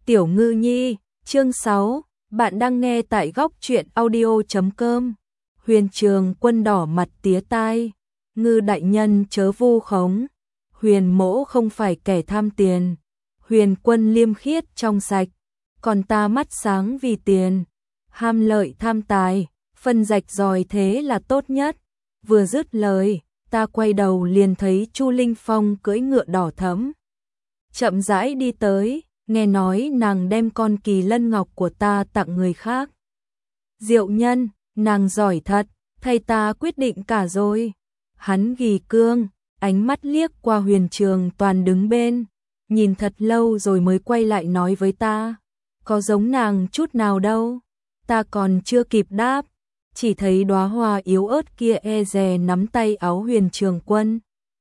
Tiểu Ngư Nhi, chương 6, bạn đang nghe tại góc truyện audio.com. Huyền Trường Quân đỏ mặt tía tai, Ngư đại nhân chớ vu khống, Huyền mỗ không phải kẻ tham tiền, Huyền Quân liêm khiết trong sạch, còn ta mắt sáng vì tiền, ham lợi tham tài, phân rạch ròi thế là tốt nhất. Vừa dứt lời, ta quay đầu liền thấy Chu Linh Phong cưỡi ngựa đỏ thẫm, chậm rãi đi tới, nghe nói nàng đem con kỳ lân ngọc của ta tặng người khác. Diệu nhân, nàng giỏi thật, thay ta quyết định cả rồi. Hắn gỉ cương, ánh mắt liếc qua Huyền Trường Toàn đứng bên, nhìn thật lâu rồi mới quay lại nói với ta, có giống nàng chút nào đâu. Ta còn chưa kịp đáp, chỉ thấy đóa hoa yếu ớt kia e dè nắm tay áo Huyền Trường Quân.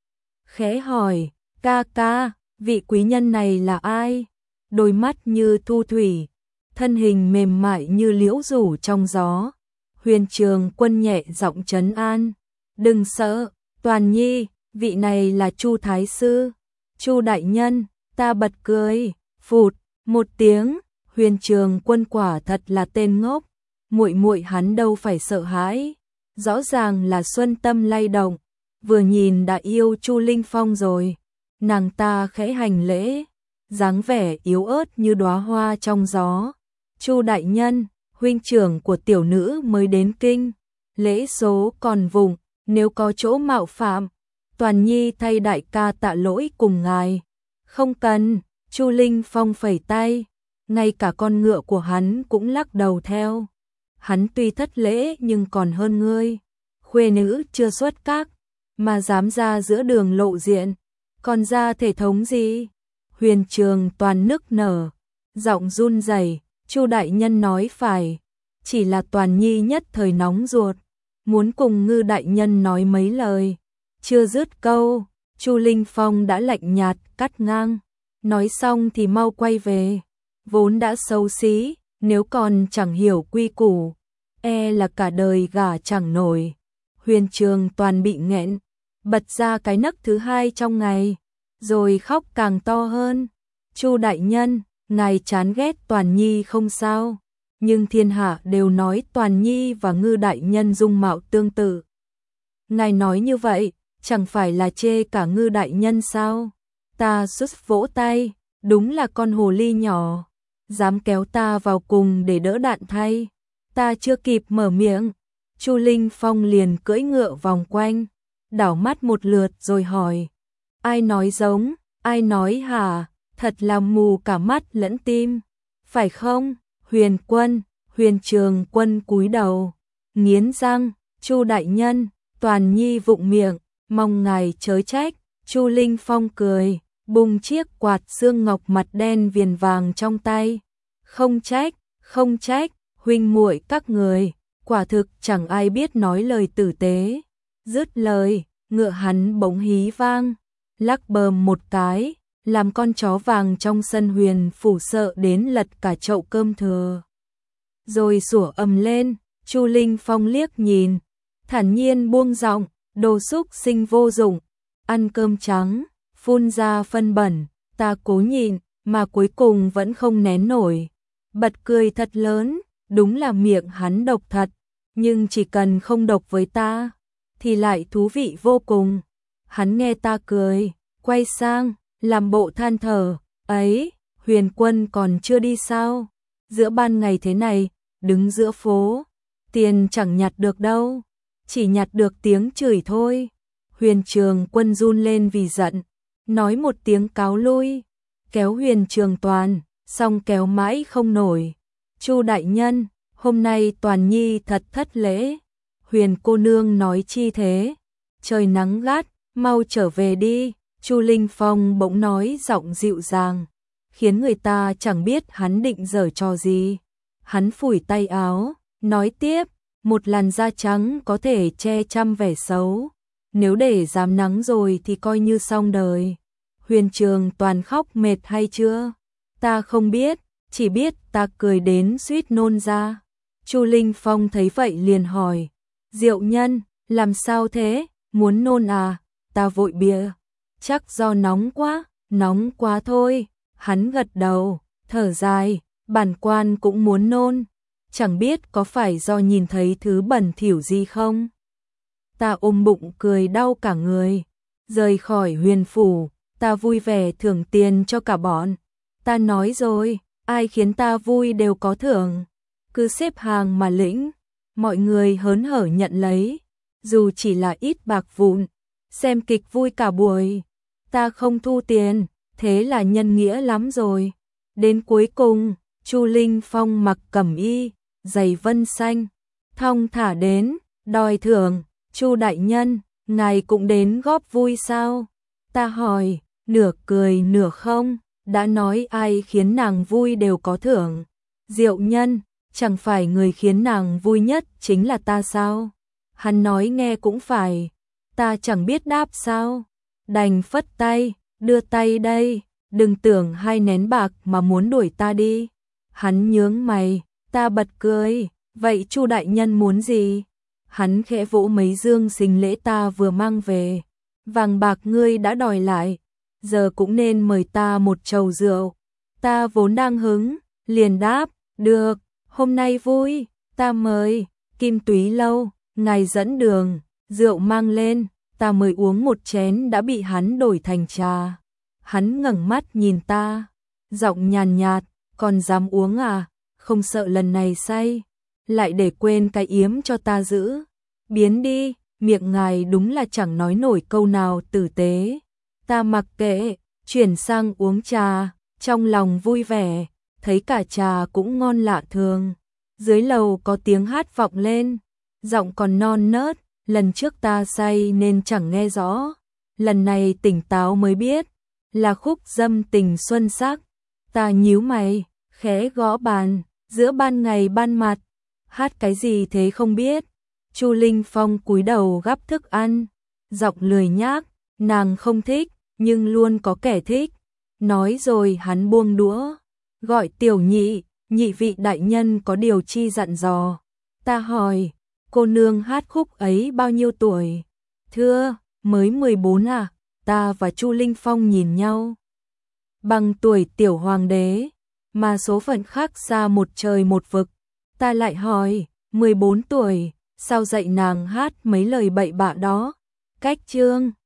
Khẽ hỏi, ca ca, vị quý nhân này là ai? Đôi mắt như thu thủy, thân hình mềm mại như liễu rủ trong gió. Huyền Trường Quân nhẹ giọng trấn an, đừng sợ, Toàn Nhi, vị này là Chu Thái Sư. Chu đại nhân, ta bật cười, phụt, một tiếng. Huyền Trường Quân quả thật là tên ngốc, muội muội hắn đâu phải sợ hãi, rõ ràng là xuân tâm lay động, vừa nhìn đã yêu Chu Linh Phong rồi. Nàng ta khẽ hành lễ, dáng vẻ yếu ớt như đóa hoa trong gió. Chu đại nhân, huynh trưởng của tiểu nữ mới đến kinh, lễ số còn vùng, nếu có chỗ mạo phạm, Toàn Nhi thay đại ca tạ lỗi cùng ngài. Không cần. Chu Linh Phong phẩy tay, ngay cả con ngựa của hắn cũng lắc đầu theo. Hắn tuy thất lễ nhưng còn hơn ngươi, khuê nữ chưa xuất các mà dám ra giữa đường lộ diện, còn ra thể thống gì? Huyền Trường Toàn nức nở, giọng run rẩy, Chu đại nhân nói phải, chỉ là Toàn Nhi nhất thời nóng ruột, muốn cùng Ngư đại nhân nói mấy lời. Chưa dứt câu, Chu Linh Phong đã lạnh nhạt cắt ngang, nói xong thì mau quay về, vốn đã xấu xí, nếu còn chẳng hiểu quy củ, e là cả đời gả chẳng nổi. Huyền Trường Toàn bị nghẹn, bật ra cái nấc thứ hai trong ngày, rồi khóc càng to hơn. Chu đại nhân, ngài chán ghét Toàn Nhi không sao, nhưng thiên hạ đều nói Toàn Nhi và Ngư đại nhân dung mạo tương tự. Ngài nói như vậy, chẳng phải là chê cả Ngư đại nhân sao? Ta xuất vỗ tay, đúng là con hồ ly nhỏ, dám kéo ta vào cùng để đỡ đạn thay. Ta chưa kịp mở miệng, Chu Linh Phong liền cưỡi ngựa vòng quanh, đảo mắt một lượt rồi hỏi, ai nói giống, ai nói hả, thật là mù cả mắt lẫn tim, phải không? Huyền Trường Quân cúi đầu, nghiến răng, Chu đại nhân, Toàn Nhi vụng miệng, mong ngài chớ trách. Chu Linh Phong cười, bung chiếc quạt xương ngọc mặt đen viền vàng trong tay. Không trách, huynh muội các người, quả thực chẳng ai biết nói lời tử tế. Dứt lời, ngựa hắn bỗng hí vang, lắc bờm một cái, làm con chó vàng trong sân Huyền phủ sợ đến lật cả chậu cơm thừa. Rồi sủa ầm lên, Chu Linh Phong liếc nhìn, thản nhiên buông giọng, đồ xúc sinh vô dụng, ăn cơm trắng, phun ra phân bẩn, ta cố nhịn, mà cuối cùng vẫn không nén nổi. Bật cười thật lớn, đúng là miệng hắn độc thật, nhưng chỉ cần không độc với ta, thì lại thú vị vô cùng. Hắn nghe ta cười, quay sang, làm bộ than thở, ấy, Huyền Quân còn chưa đi sao? Giữa ban ngày thế này, đứng giữa phố, tiền chẳng nhặt được đâu, chỉ nhặt được tiếng chửi thôi. Huyền Trường Quân run lên vì giận, nói một tiếng cáo lui, kéo Huyền Trường Toàn, xong kéo mãi không nổi. Chu đại nhân, hôm nay Toàn Nhi thật thất lễ. Huyền cô nương nói chi thế? Trời nắng gắt, mau trở về đi. Chu Linh Phong bỗng nói giọng dịu dàng, khiến người ta chẳng biết hắn định giở trò gì. Hắn phủi tay áo, nói tiếp, một làn da trắng có thể che trăm vẻ xấu, nếu để dám nắng rồi thì coi như xong đời. Huyền Trường Toàn khóc mệt hay chưa? Ta không biết, chỉ biết ta cười đến suýt nôn ra. Chu Linh Phong thấy vậy liền hỏi, Diệu nhân, làm sao thế, muốn nôn à? Ta vội bịa, chắc do nóng quá thôi. Hắn gật đầu, thở dài, bản quan cũng muốn nôn, chẳng biết có phải do nhìn thấy thứ bẩn thỉu gì không. Ta ôm bụng cười đau cả người, rời khỏi huyền phủ, ta vui vẻ thưởng tiền cho cả bọn. Ta nói rồi, ai khiến ta vui đều có thưởng, cứ xếp hàng mà lĩnh, mọi người hớn hở nhận lấy, dù chỉ là ít bạc vụn, xem kịch vui cả buổi. Ta không thu tiền, thế là nhân nghĩa lắm rồi. Đến cuối cùng, Chu Linh Phong mặc cẩm y, giày vân xanh, thong thả đến, đòi thưởng. Chu đại nhân, ngài cũng đến góp vui sao? Ta hỏi, nửa cười nửa không, đã nói ai khiến nàng vui đều có thưởng. Diệu nhân, chẳng phải người khiến nàng vui nhất chính là ta sao? Hắn nói nghe cũng phải, ta chẳng biết đáp sao. Đành phất tay, đưa tay đây, đừng tưởng hai nén bạc mà muốn đuổi ta đi. Hắn nhướng mày, ta bật cười, vậy Chu đại nhân muốn gì? Hắn khẽ vỗ mấy dương sinh lễ ta vừa mang về, vàng bạc ngươi đã đòi lại, giờ cũng nên mời ta một chầu rượu. Ta vốn đang hứng, liền đáp, được, hôm nay vui, ta mời. Kim Túy lâu, ngài dẫn đường, rượu mang lên, ta mới uống một chén đã bị hắn đổi thành trà. Hắn ngẩng mắt nhìn ta, giọng nhàn nhạt, còn dám uống à, không sợ lần này say, lại để quên cái yếm cho ta giữ. Biến đi, miệng ngài đúng là chẳng nói nổi câu nào tử tế. Ta mặc kệ, chuyển sang uống trà, trong lòng vui vẻ, thấy cả trà cũng ngon lạ thường. Dưới lầu có tiếng hát vọng lên, giọng còn non nớt, lần trước ta say nên chẳng nghe rõ, lần này tỉnh táo mới biết, là khúc dâm tình xuân sắc. Ta nhíu mày, khẽ gõ bàn, giữa ban ngày ban mặt, hát cái gì thế không biết. Chu Linh Phong cúi đầu gắp thức ăn, giọng lười nhác, nàng không thích, nhưng luôn có kẻ thích. Nói rồi hắn buông đũa, gọi Tiểu Nhị, nhị vị đại nhân có điều chi dặn dò. Ta hỏi, cô nương hát khúc ấy bao nhiêu tuổi? Thưa, mới 14 à? Ta và Chu Linh Phong nhìn nhau. Bằng tuổi tiểu hoàng đế, mà số phận khác xa một trời một vực. Ta lại hỏi, 14 tuổi, sao dạy nàng hát mấy lời bậy bạ đó? Cách chương